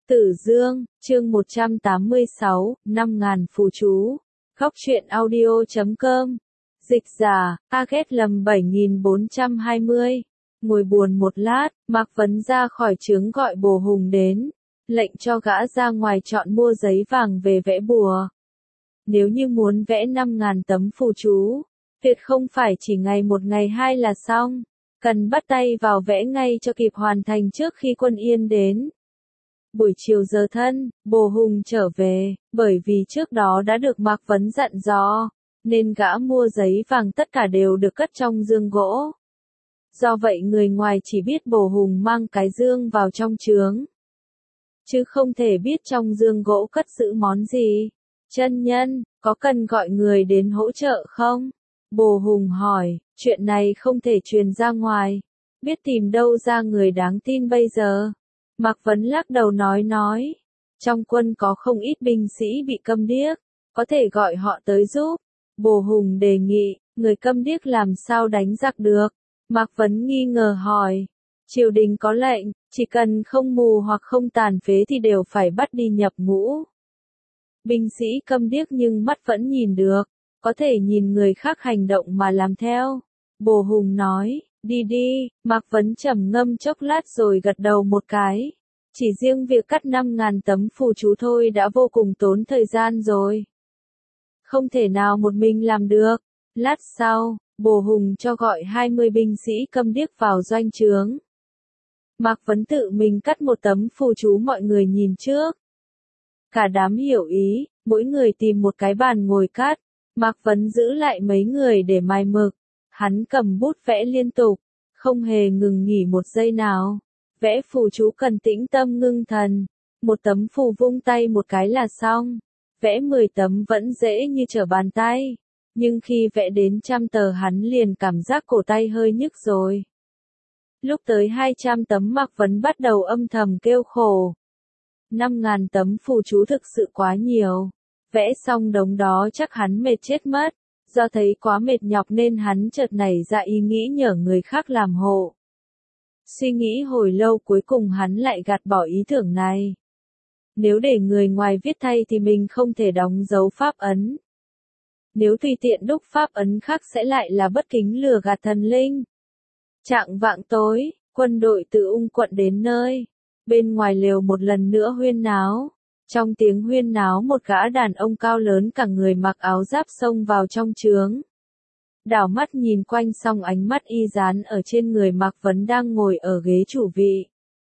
Tử Dương, chương 186, 5.000 phù chú. Góc truyện audio.com. Dịch giả, Target lầm 7420. Ngồi buồn một lát, Mạc Vấn ra khỏi trướng gọi Bồ Hùng đến, lệnh cho gã ra ngoài chọn mua giấy vàng về vẽ bùa. Nếu như muốn vẽ 5.000 tấm phù chú, tuyệt không phải chỉ ngày một ngày hai là xong, cần bắt tay vào vẽ ngay cho kịp hoàn thành trước khi quân Yên đến. Buổi chiều giờ thân, Bồ Hùng trở về, bởi vì trước đó đã được Mạc Vấn dặn dò, nên gã mua giấy vàng tất cả đều được cất trong dương gỗ. Do vậy người ngoài chỉ biết Bồ Hùng mang cái dương vào trong trướng, chứ không thể biết trong dương gỗ cất giữ món gì. Chân nhân, có cần gọi người đến hỗ trợ không? Bồ Hùng hỏi, chuyện này không thể truyền ra ngoài, biết tìm đâu ra người đáng tin bây giờ. Mạc Vấn lắc đầu nói, trong quân có không ít binh sĩ bị câm điếc, có thể gọi họ tới giúp. Bồ Hùng đề nghị, người câm điếc làm sao đánh giặc được? Mạc Vấn nghi ngờ hỏi, triều đình có lệnh, chỉ cần không mù hoặc không tàn phế thì đều phải bắt đi nhập ngũ. Binh sĩ câm điếc nhưng mắt vẫn nhìn được, có thể nhìn người khác hành động mà làm theo. Bồ Hùng nói, đi, Mạc Vấn trầm ngâm chốc lát rồi gật đầu một cái. Chỉ riêng việc cắt 5.000 tấm phù chú thôi đã vô cùng tốn thời gian rồi. Không thể nào một mình làm được. Lát sau, Bồ Hùng cho gọi 20 binh sĩ câm điếc vào doanh trướng. Mạc Vấn tự mình cắt một tấm phù chú mọi người nhìn trước. Cả đám hiểu ý, mỗi người tìm một cái bàn ngồi cắt. Mạc Vấn giữ lại mấy người để mài mực. Hắn cầm bút vẽ liên tục, không hề ngừng nghỉ một giây nào. Vẽ phù chú cần tĩnh tâm ngưng thần. Một tấm phù vung tay một cái là xong. Vẽ 10 tấm vẫn dễ như trở bàn tay. Nhưng khi vẽ đến 100 tờ hắn liền cảm giác cổ tay hơi nhức rồi. Lúc tới 200 tấm Mạc Vấn bắt đầu âm thầm kêu khổ. 5.000 tấm phù chú thực sự quá nhiều. Vẽ xong đống đó chắc hắn mệt chết mất. Do thấy quá mệt nhọc nên hắn chợt nảy ra ý nghĩ nhờ người khác làm hộ. Suy nghĩ hồi lâu cuối cùng hắn lại gạt bỏ ý tưởng này. Nếu để người ngoài viết thay thì mình không thể đóng dấu pháp ấn. Nếu tùy tiện đúc pháp ấn khác sẽ lại là bất kính lừa gạt thần linh. Chạng vạng tối, quân đội từ Ung quận đến nơi. Bên ngoài lều một lần nữa huyên náo. Trong tiếng huyên náo một gã đàn ông cao lớn cả người mặc áo giáp xông vào trong trướng. Đảo mắt nhìn quanh xong ánh mắt y dán ở trên người Mạc Vấn đang ngồi ở ghế chủ vị.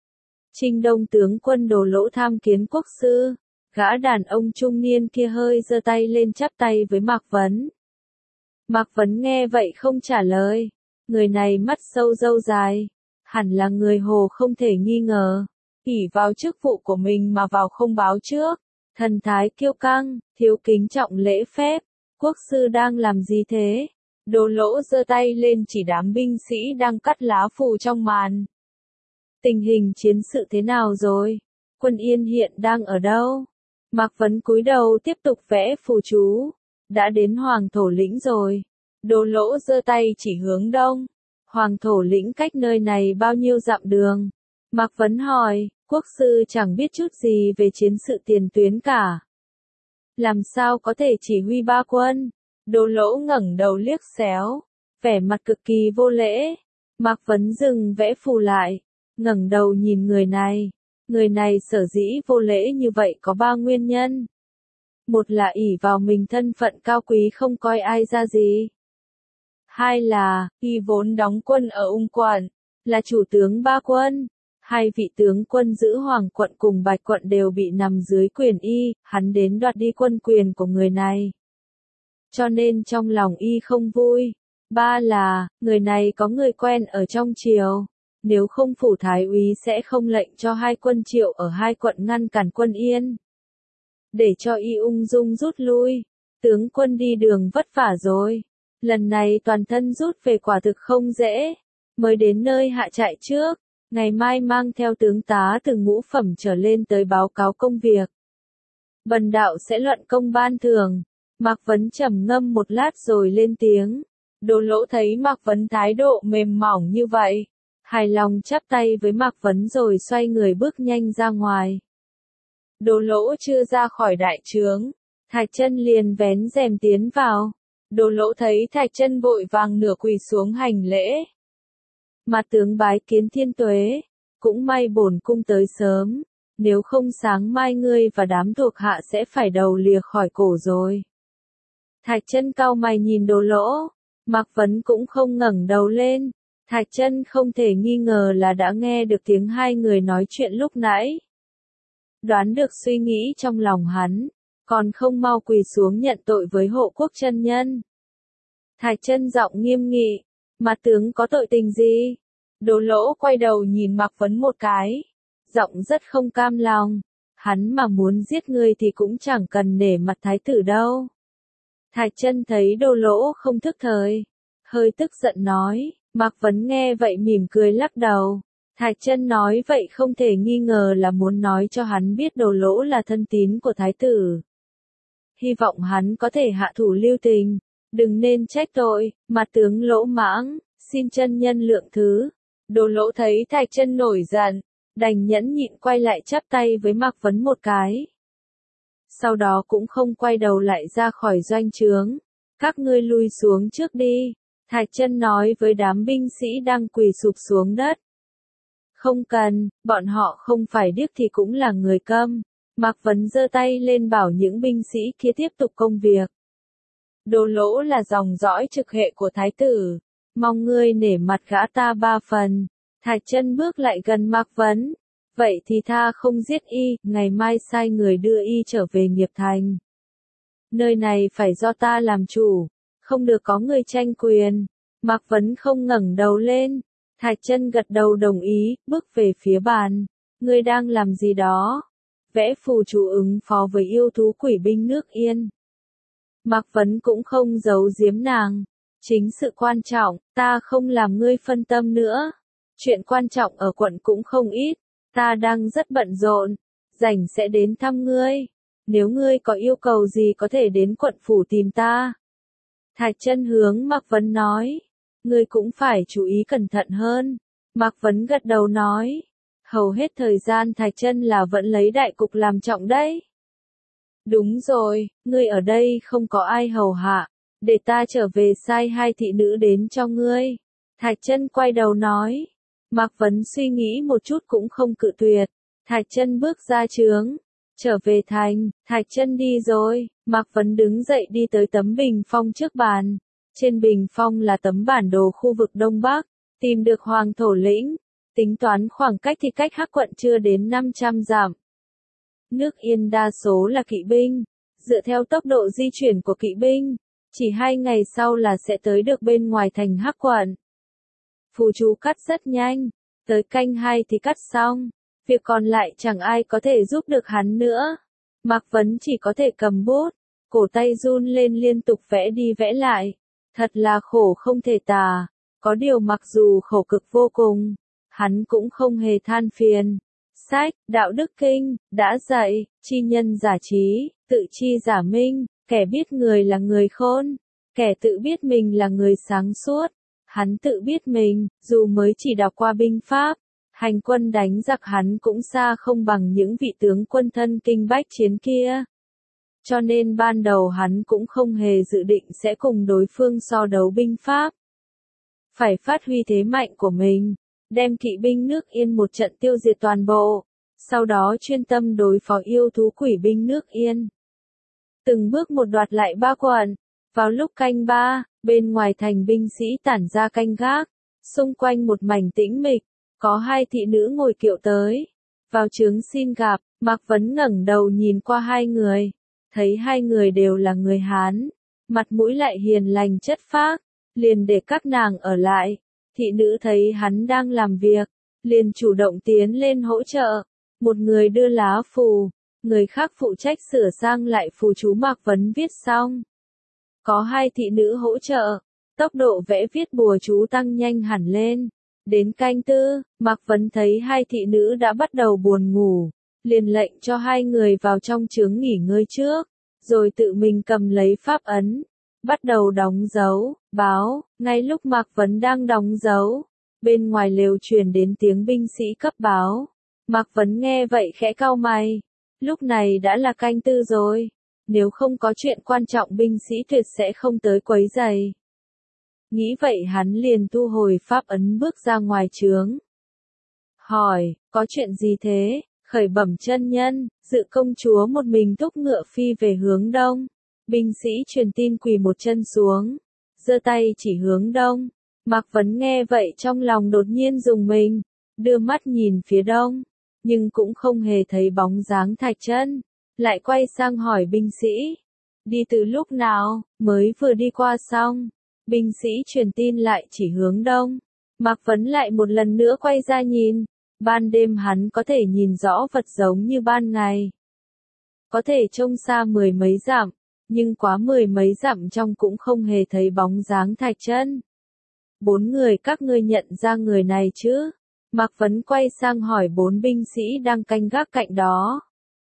Trinh Đông tướng quân Đồ Lỗ tham kiến quốc sư. Gã đàn ông trung niên kia hơi giơ tay lên chắp tay với Mạc Vấn. Mạc Vấn nghe vậy không trả lời. Người này mắt sâu râu dài. Hẳn là người Hồ không thể nghi ngờ. ỷ vào chức vụ của mình mà vào không báo trước. Thần thái kiêu căng, thiếu kính trọng lễ phép. Quốc sư đang làm gì thế? Đồ Lỗ giơ tay lên chỉ đám binh sĩ đang cắt lá phù trong màn. Tình hình chiến sự thế nào rồi? Quân Yên hiện đang ở đâu? Mạc Vấn cúi đầu tiếp tục vẽ phù chú. Đã đến Hoàng Thổ Lĩnh rồi. Đồ Lỗ giơ tay chỉ hướng đông. Hoàng Thổ Lĩnh cách nơi này bao nhiêu dặm đường? Mạc Vấn hỏi, quốc sư chẳng biết chút gì về chiến sự tiền tuyến cả. Làm sao có thể chỉ huy ba quân? Đồ Lỗ ngẩng đầu liếc xéo, vẻ mặt cực kỳ vô lễ. Mạc Vấn dừng vẽ phù lại, ngẩng đầu nhìn người này. Người này sở dĩ vô lễ như vậy có 3 nguyên nhân. Một là ỷ vào mình thân phận cao quý không coi ai ra gì. Hai là, y vốn đóng quân ở Ung quận, là chủ tướng 3 quân. 2 vị tướng quân giữ Hoàng quận cùng Bạch quận đều bị nằm dưới quyền y, hắn đến đoạt đi quân quyền của người này. Cho nên trong lòng y không vui. 3 là, người này có người quen ở trong triều. Nếu không phủ thái úy sẽ không lệnh cho 2 quân Triệu ở 2 quận ngăn cản quân Yên. Để cho y ung dung rút lui. Tướng quân đi đường vất vả rồi. Lần này toàn thân rút về quả thực không dễ. Mới đến nơi hạ trại trước. Ngày mai mang theo tướng tá từ ngũ phẩm trở lên tới báo cáo công việc. Bần đạo sẽ luận công ban thưởng. Mạc Vấn trầm ngâm một lát rồi lên tiếng. Đồ Lỗ thấy Mạc Vấn thái độ mềm mỏng như vậy. Hài lòng chắp tay với Mạc Vấn rồi xoay người bước nhanh ra ngoài. Đồ Lỗ chưa ra khỏi đại trướng, Thạch Chân liền vén rèm tiến vào. Đồ Lỗ thấy Thạch Chân vội vàng nửa quỳ xuống hành lễ. Mặt tướng bái kiến thiên tuế, cũng may bổn cung tới sớm, nếu không sáng mai ngươi và đám thuộc hạ sẽ phải đầu lìa khỏi cổ rồi. Thạch Chân cau mày nhìn Đồ Lỗ, Mạc Vấn cũng không ngẩng đầu lên. Thạch Chân không thể nghi ngờ là đã nghe được tiếng hai người nói chuyện lúc nãy. Đoán được suy nghĩ trong lòng hắn, còn không mau quỳ xuống nhận tội với Hộ Quốc chân nhân. Thạch Chân giọng nghiêm nghị, mặt tướng có tội tình gì? Đồ Lỗ quay đầu nhìn Mạc Vấn một cái, giọng rất không cam lòng, hắn mà muốn giết ngươi thì cũng chẳng cần nể mặt thái tử đâu. Thạch Chân thấy Đồ Lỗ không thức thời, hơi tức giận nói. Mạc Vấn nghe vậy mỉm cười lắc đầu. Thạch Chân nói vậy không thể nghi ngờ là muốn nói cho hắn biết Đồ Lỗ là thân tín của thái tử. Hy vọng hắn có thể hạ thủ lưu tình, đừng nên trách tội, mặt tướng lỗ mãng, xin chân nhân lượng thứ. Đồ Lỗ thấy Thạch Chân nổi giận, đành nhẫn nhịn quay lại chắp tay với Mạc Vấn một cái. Sau đó cũng không quay đầu lại ra khỏi doanh trướng. Các ngươi lui xuống trước đi. Thạch Chân nói với đám binh sĩ đang quỳ sụp xuống đất. Không cần, bọn họ không phải điếc thì cũng là người câm. Mạc Vấn giơ tay lên bảo những binh sĩ kia tiếp tục công việc. Đồ Lỗ là dòng dõi trực hệ của thái tử, mong ngươi nể mặt gã ta 3 phần. Thạch Chân bước lại gần Mạc Vấn. Vậy thì tha không giết y, ngày mai sai người đưa y trở về Nghiệp Thành. Nơi này phải do ta làm chủ, không được có người tranh quyền. Mạc Vấn không ngẩng đầu lên. Thạch Chân gật đầu đồng ý, bước về phía bàn. Ngươi đang làm gì đó? Vẽ phù chú ứng phó với yêu thú quỷ binh nước Yên. Mạc Vấn cũng không giấu giếm nàng. Chính sự quan trọng, ta không làm ngươi phân tâm nữa. Chuyện quan trọng ở quận cũng không ít. Ta đang rất bận rộn, rảnh sẽ đến thăm ngươi. Nếu ngươi có yêu cầu gì có thể đến quận phủ tìm ta. Thạch Chân hướng Mạc Vấn nói. Ngươi cũng phải chú ý cẩn thận hơn. Mạc Vấn gật đầu nói. Hầu hết thời gian Thạch Chân là vẫn lấy đại cục làm trọng đấy. Đúng rồi, ngươi ở đây không có ai hầu hạ. Để ta trở về sai 2 thị nữ đến cho ngươi. Thạch Chân quay đầu nói. Mạc Vấn suy nghĩ một chút cũng không cự tuyệt. Thạch Chân bước ra trướng. Trở về thành, Thạch Chân đi rồi. Mạc Vấn đứng dậy đi tới tấm bình phong trước bàn. Trên bình phong là tấm bản đồ khu vực Đông Bắc. Tìm được Hoàng Thổ Lĩnh. Tính toán khoảng cách thì cách Hắc quận chưa đến 500 dặm. Nước Yên đa số là kỵ binh. Dựa theo tốc độ di chuyển của kỵ binh, chỉ 2 ngày sau là sẽ tới được bên ngoài thành Hắc quận. Phù chú cắt rất nhanh, tới canh 2 thì cắt xong, việc còn lại chẳng ai có thể giúp được hắn nữa. Mạc Vấn chỉ có thể cầm bút, cổ tay run lên liên tục vẽ đi vẽ lại, thật là khổ không thể tả, có điều mặc dù khổ cực vô cùng, hắn cũng không hề than phiền. Sách, Đạo Đức Kinh, đã dạy, chi nhân giả trí, tự chi giả minh, kẻ biết người là người khôn, kẻ tự biết mình là người sáng suốt. Hắn tự biết mình, dù mới chỉ đọc qua binh pháp, hành quân đánh giặc hắn cũng xa không bằng những vị tướng quân thân kinh bách chiến kia. Cho nên ban đầu hắn cũng không hề dự định sẽ cùng đối phương so đấu binh pháp. Phải phát huy thế mạnh của mình, đem kỵ binh nước Yên một trận tiêu diệt toàn bộ, sau đó chuyên tâm đối phó yêu thú quỷ binh nước Yên. Từng bước một đoạt lại 3 quận. Vào lúc canh 3, bên ngoài thành binh sĩ tản ra canh gác, xung quanh một mảnh tĩnh mịch, có 2 thị nữ ngồi kiệu tới. Vào trướng xin gặp, Mạc Vấn ngẩng đầu nhìn qua 2 người, thấy 2 người đều là người Hán, mặt mũi lại hiền lành chất phác, liền để các nàng ở lại. Thị nữ thấy hắn đang làm việc, liền chủ động tiến lên hỗ trợ. Một người đưa lá phù, người khác phụ trách sửa sang lại phù chú Mạc Vấn viết xong. Có 2 thị nữ hỗ trợ, tốc độ vẽ viết bùa chú tăng nhanh hẳn lên. Đến canh 4, Mạc Vấn thấy 2 thị nữ đã bắt đầu buồn ngủ, liền lệnh cho 2 người vào trong trướng nghỉ ngơi trước, rồi tự mình cầm lấy pháp ấn, bắt đầu đóng dấu, báo. Ngay lúc Mạc Vấn đang đóng dấu, bên ngoài lều truyền đến tiếng binh sĩ cấp báo. Mạc Vấn nghe vậy khẽ cau mày, Lúc này đã là canh tư rồi. Nếu không có chuyện quan trọng binh sĩ tuyệt sẽ không tới quấy rầy. Nghĩ vậy hắn liền thu hồi pháp ấn bước ra ngoài trướng. Hỏi, có chuyện gì thế? Khởi bẩm chân nhân, Dự công chúa một mình thúc ngựa phi về hướng đông. Binh sĩ truyền tin quỳ một chân xuống, giơ tay chỉ hướng đông. Mạc Vấn nghe vậy trong lòng đột nhiên rùng mình, đưa mắt nhìn phía đông, nhưng cũng không hề thấy bóng dáng Thạch Chân, lại quay sang hỏi binh sĩ, đi từ lúc nào? Mới vừa đi qua xong. Binh sĩ truyền tin lại chỉ hướng đông. Mạc Vấn lại một lần nữa quay ra nhìn. Ban đêm hắn có thể nhìn rõ vật giống như ban ngày. Có thể trông xa mười mấy dặm, nhưng quá mười mấy dặm trong cũng không hề thấy bóng dáng Thạch Chân. 4 người các ngươi nhận ra người này chứ? Mạc Vấn quay sang hỏi 4 binh sĩ đang canh gác cạnh đó.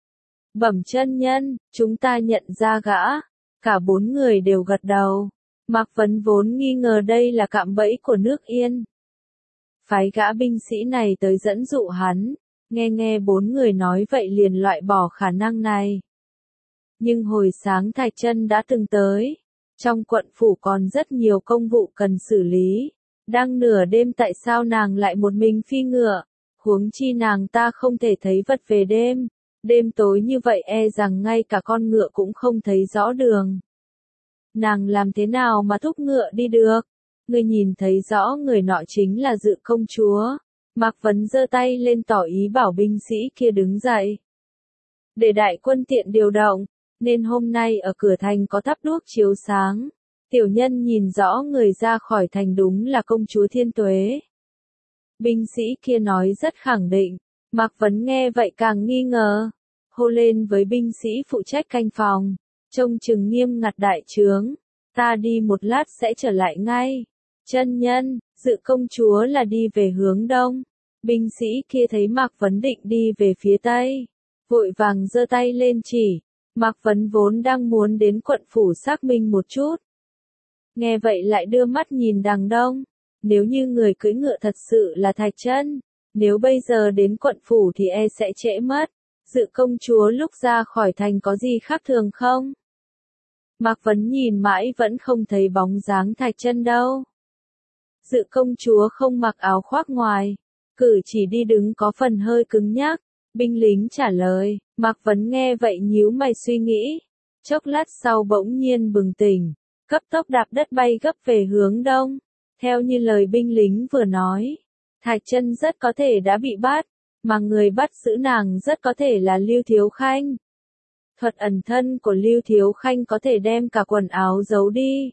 Bẩm chân nhân, chúng ta nhận ra gã. Cả 4 người đều gật đầu. Mạc Vấn vốn nghi ngờ đây là cạm bẫy của nước Yên. Phái gã binh sĩ này tới dẫn dụ hắn, nghe 4 người nói vậy liền loại bỏ khả năng này. Nhưng hồi sáng Thạch Chân đã từng tới. Trong quận phủ còn rất nhiều công vụ cần xử lý. Đang nửa đêm tại sao nàng lại một mình phi ngựa? Huống chi nàng ta không thể thấy vật về đêm. Đêm tối như vậy e rằng ngay cả con ngựa cũng không thấy rõ đường. Nàng làm thế nào mà thúc ngựa đi được? Ngươi nhìn thấy rõ người nọ chính là Dự công chúa. Mạc Vấn giơ tay lên tỏ ý bảo binh sĩ kia đứng dậy. Để đại quân tiện điều động, nên hôm nay ở cửa thành có thắp đuốc chiếu sáng. Tiểu nhân nhìn rõ người ra khỏi thành đúng là công chúa Thiên Tuế. Binh sĩ kia nói rất khẳng định. Mạc Vấn nghe vậy càng nghi ngờ. Hô lên với binh sĩ phụ trách canh phòng. Trông chừng nghiêm ngặt đại trướng. Ta đi một lát sẽ trở lại ngay. Chân nhân, Dự công chúa là đi về hướng đông. Binh sĩ kia thấy Mạc Vấn định đi về phía tây. Vội vàng giơ tay lên chỉ. Mạc Vấn vốn đang muốn đến quận phủ xác minh một chút. Nghe vậy lại đưa mắt nhìn đằng đông. Nếu như người cưỡi ngựa thật sự là Thạch Chân, nếu bây giờ đến quận phủ thì e sẽ trễ mất. Dự công chúa lúc ra khỏi thành có gì khác thường không? Mạc Vấn nhìn mãi vẫn không thấy bóng dáng Thạch Chân đâu. Dự công chúa không mặc áo khoác ngoài, cử chỉ đi đứng có phần hơi cứng nhắc. Binh lính trả lời. Mạc Vấn nghe vậy nhíu mày suy nghĩ. Chốc lát sau bỗng nhiên bừng tỉnh, cấp tốc đạp đất bay gấp về hướng đông. Theo như lời binh lính vừa nói, Thạch Chân rất có thể đã bị bắt, mà người bắt giữ nàng rất có thể là Lưu Thiếu Khanh. Thuật ẩn thân của Lưu Thiếu Khanh có thể đem cả quần áo giấu đi.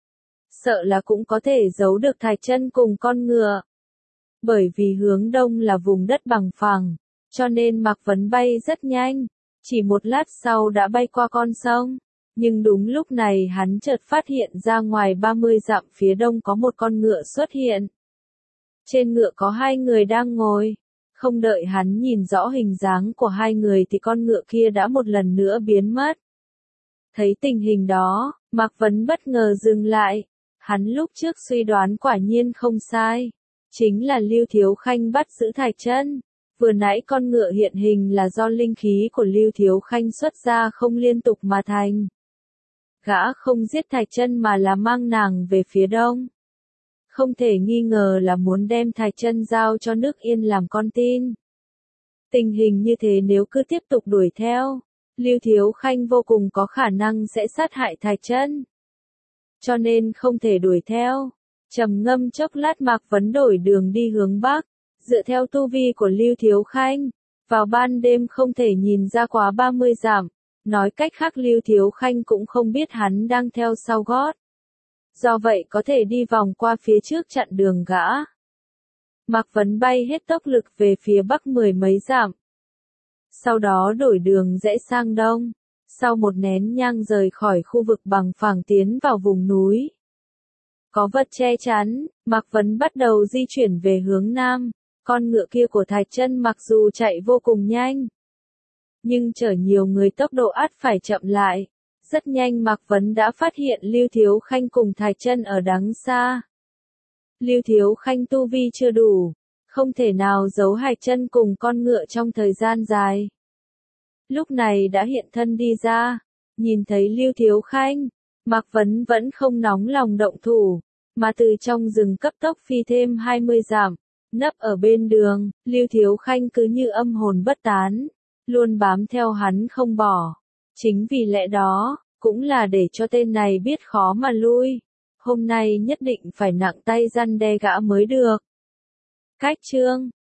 Sợ là cũng có thể giấu được Thạch Chân cùng con ngựa. Bởi vì hướng đông là vùng đất bằng phẳng, cho nên Mạc Vấn bay rất nhanh, chỉ một lát sau đã bay qua con sông. Nhưng đúng lúc này hắn chợt phát hiện ra ngoài 30 dặm phía đông có một con ngựa xuất hiện. Trên ngựa có 2 người đang ngồi. Không đợi hắn nhìn rõ hình dáng của 2 người thì con ngựa kia đã một lần nữa biến mất. Thấy tình hình đó, Mạc Vấn bất ngờ dừng lại. Hắn lúc trước suy đoán quả nhiên không sai. Chính là Lưu Thiếu Khanh bắt giữ Thạch Chân. Vừa nãy con ngựa hiện hình là do linh khí của Lưu Thiếu Khanh xuất ra không liên tục mà thành. Gã không giết Thạch Chân mà là mang nàng về phía đông. Không thể nghi ngờ là muốn đem Thạch Chân giao cho nước Yên làm con tin. Tình hình như thế nếu cứ tiếp tục đuổi theo, Lưu Thiếu Khanh vô cùng có khả năng sẽ sát hại Thạch Chân. Cho nên không thể đuổi theo. Trầm ngâm chốc lát Mạc Vấn đổi đường đi hướng bắc. Dựa theo tu vi của Lưu Thiếu Khanh, vào ban đêm không thể nhìn ra quá 30 dặm. Nói cách khác Lưu Thiếu Khanh cũng không biết hắn đang theo sau gót. Do vậy có thể đi vòng qua phía trước chặn đường gã. Mạc Vấn bay hết tốc lực về phía bắc 10 mấy dặm. Sau đó đổi đường rẽ sang đông. Sau một nén nhang rời khỏi khu vực bằng phẳng tiến vào vùng núi. Có vật che chắn, Mạc Vấn bắt đầu di chuyển về hướng nam. Con ngựa kia của Thạch Chân mặc dù chạy vô cùng nhanh, nhưng chở nhiều người tốc độ ắt phải chậm lại. Rất nhanh Mạc Vấn đã phát hiện Lưu Thiếu Khanh cùng Thạch Chân ở đằng xa. Lưu Thiếu Khanh tu vi chưa đủ, không thể nào giấu Thạch Chân cùng con ngựa trong thời gian dài. lúc này đã hiện thân đi ra, nhìn thấy Lưu Thiếu Khanh, Mạc Vấn vẫn không nóng lòng động thủ, mà từ trong rừng cấp tốc phi thêm 20 dặm, nấp ở bên đường, Lưu Thiếu Khanh cứ như âm hồn bất tán, luôn bám theo hắn không bỏ. Chính vì lẽ đó, cũng là để cho tên này biết khó mà lui. Hôm nay nhất định phải nặng tay răn đe gã mới được. Cách chương